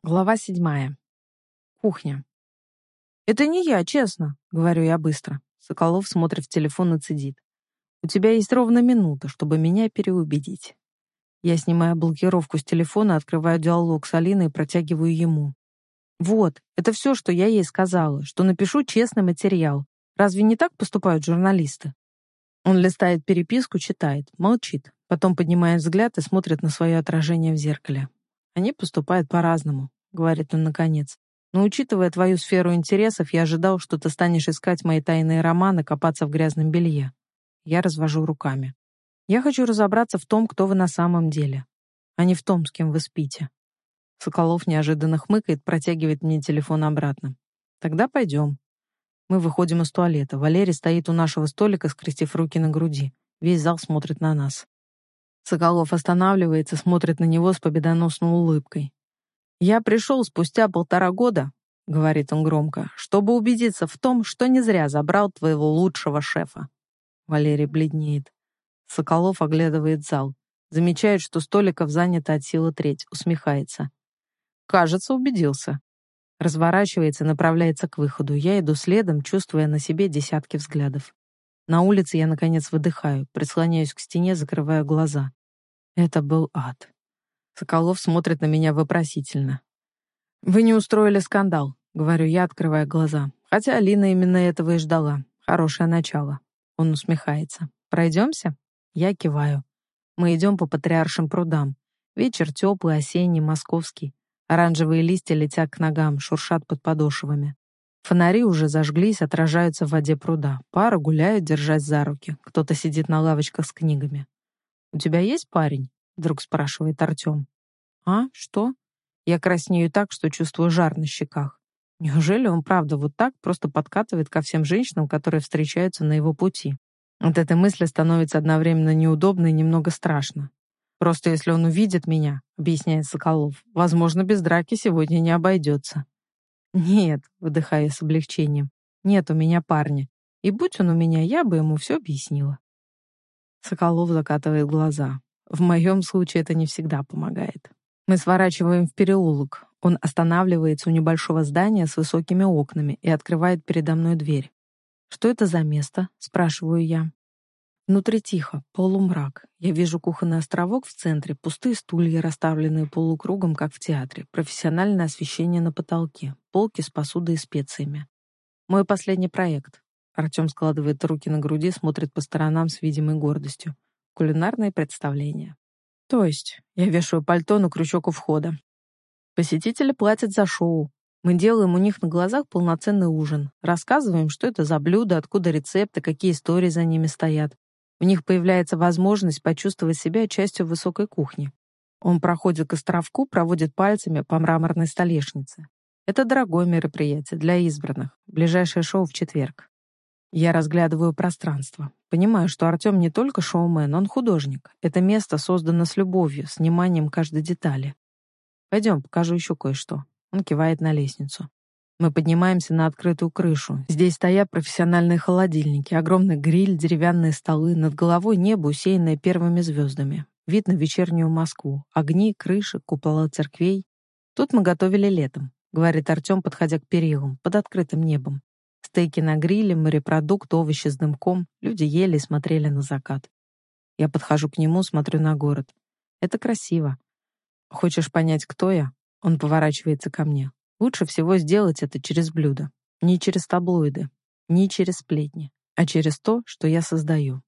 Глава 7. Кухня. «Это не я, честно», — говорю я быстро. Соколов смотрит в телефон и цедит. «У тебя есть ровно минута, чтобы меня переубедить». Я снимаю блокировку с телефона, открываю диалог с Алиной и протягиваю ему. «Вот, это все, что я ей сказала, что напишу честный материал. Разве не так поступают журналисты?» Он листает переписку, читает, молчит, потом поднимает взгляд и смотрит на свое отражение в зеркале. «Они поступают по-разному», — говорит он наконец. «Но учитывая твою сферу интересов, я ожидал, что ты станешь искать мои тайные романы, копаться в грязном белье». Я развожу руками. «Я хочу разобраться в том, кто вы на самом деле, а не в том, с кем вы спите». Соколов неожиданно хмыкает, протягивает мне телефон обратно. «Тогда пойдем». Мы выходим из туалета. Валерий стоит у нашего столика, скрестив руки на груди. Весь зал смотрит на нас. Соколов останавливается, смотрит на него с победоносной улыбкой. «Я пришел спустя 1,5 года», — говорит он громко, «чтобы убедиться в том, что не зря забрал твоего лучшего шефа». Валерий бледнеет. Соколов оглядывает зал. Замечает, что столиков занято от силы треть. Усмехается. «Кажется, убедился». Разворачивается и направляется к выходу. Я иду следом, чувствуя на себе десятки взглядов. На улице я, наконец, выдыхаю, прислоняюсь к стене, закрываю глаза. Это был ад. Соколов смотрит на меня вопросительно. «Вы не устроили скандал», — говорю я, открывая глаза. Хотя Алина именно этого и ждала. Хорошее начало. Он усмехается. «Пройдемся?» Я киваю. Мы идем по Патриаршим прудам. Вечер теплый, осенний, московский. Оранжевые листья летят к ногам, шуршат под подошвами. Фонари уже зажглись, отражаются в воде пруда. Пара гуляют, держась за руки. Кто-то сидит на лавочках с книгами. «У тебя есть парень?» — вдруг спрашивает Артем. «А? Что?» Я краснею так, что чувствую жар на щеках. Неужели он правда вот так просто подкатывает ко всем женщинам, которые встречаются на его пути? От этой мысли становится одновременно неудобно и немного страшно. «Просто если он увидит меня, — объясняет Соколов, — возможно, без драки сегодня не обойдется». «Нет», — выдыхаю я с облегчением, — «нет у меня парня. И будь он у меня, я бы ему все объяснила». Соколов закатывает глаза. В моем случае это не всегда помогает. Мы сворачиваем в переулок. Он останавливается у небольшого здания с высокими окнами и открывает передо мной дверь. «Что это за место?» — спрашиваю я. Внутри тихо, полумрак. Я вижу кухонный островок в центре, пустые стулья, расставленные полукругом, как в театре, профессиональное освещение на потолке, полки с посудой и специями. Мой последний проект. Артем складывает руки на груди, смотрит по сторонам с видимой гордостью. Кулинарное представление. То есть, я вешаю пальто на крючок у входа. Посетители платят за шоу. Мы делаем у них на глазах полноценный ужин. Рассказываем, что это за блюда, откуда рецепты, какие истории за ними стоят. У них появляется возможность почувствовать себя частью высокой кухни. Он проходит к островку, проводит пальцами по мраморной столешнице. Это дорогое мероприятие для избранных. Ближайшее шоу в четверг. Я разглядываю пространство. Понимаю, что Артем не только шоумен, он художник. Это место создано с любовью, с вниманием каждой детали. «Пойдем, покажу еще кое-что». Он кивает на лестницу. Мы поднимаемся на открытую крышу. Здесь стоят профессиональные холодильники, огромный гриль, деревянные столы, над головой небо, усеянное первыми звездами. Вид на вечернюю Москву, огни, крыши, купола церквей. Тут мы готовили летом, говорит Артем, подходя к перилам, под открытым небом. Стейки на гриле, морепродукты, овощи с дымком. Люди ели и смотрели на закат. Я подхожу к нему, смотрю на город. Это красиво. Хочешь понять, кто я? Он поворачивается ко мне. Лучше всего сделать это через блюдо. Не через таблоиды, не через сплетни, а через то, что я создаю.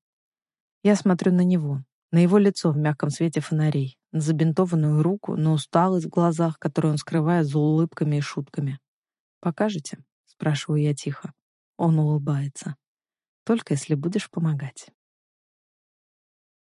Я смотрю на него, на его лицо в мягком свете фонарей, на забинтованную руку, на усталость в глазах, которую он скрывает за улыбками и шутками. «Покажете?» — спрашиваю я тихо. Он улыбается. «Только если будешь помогать».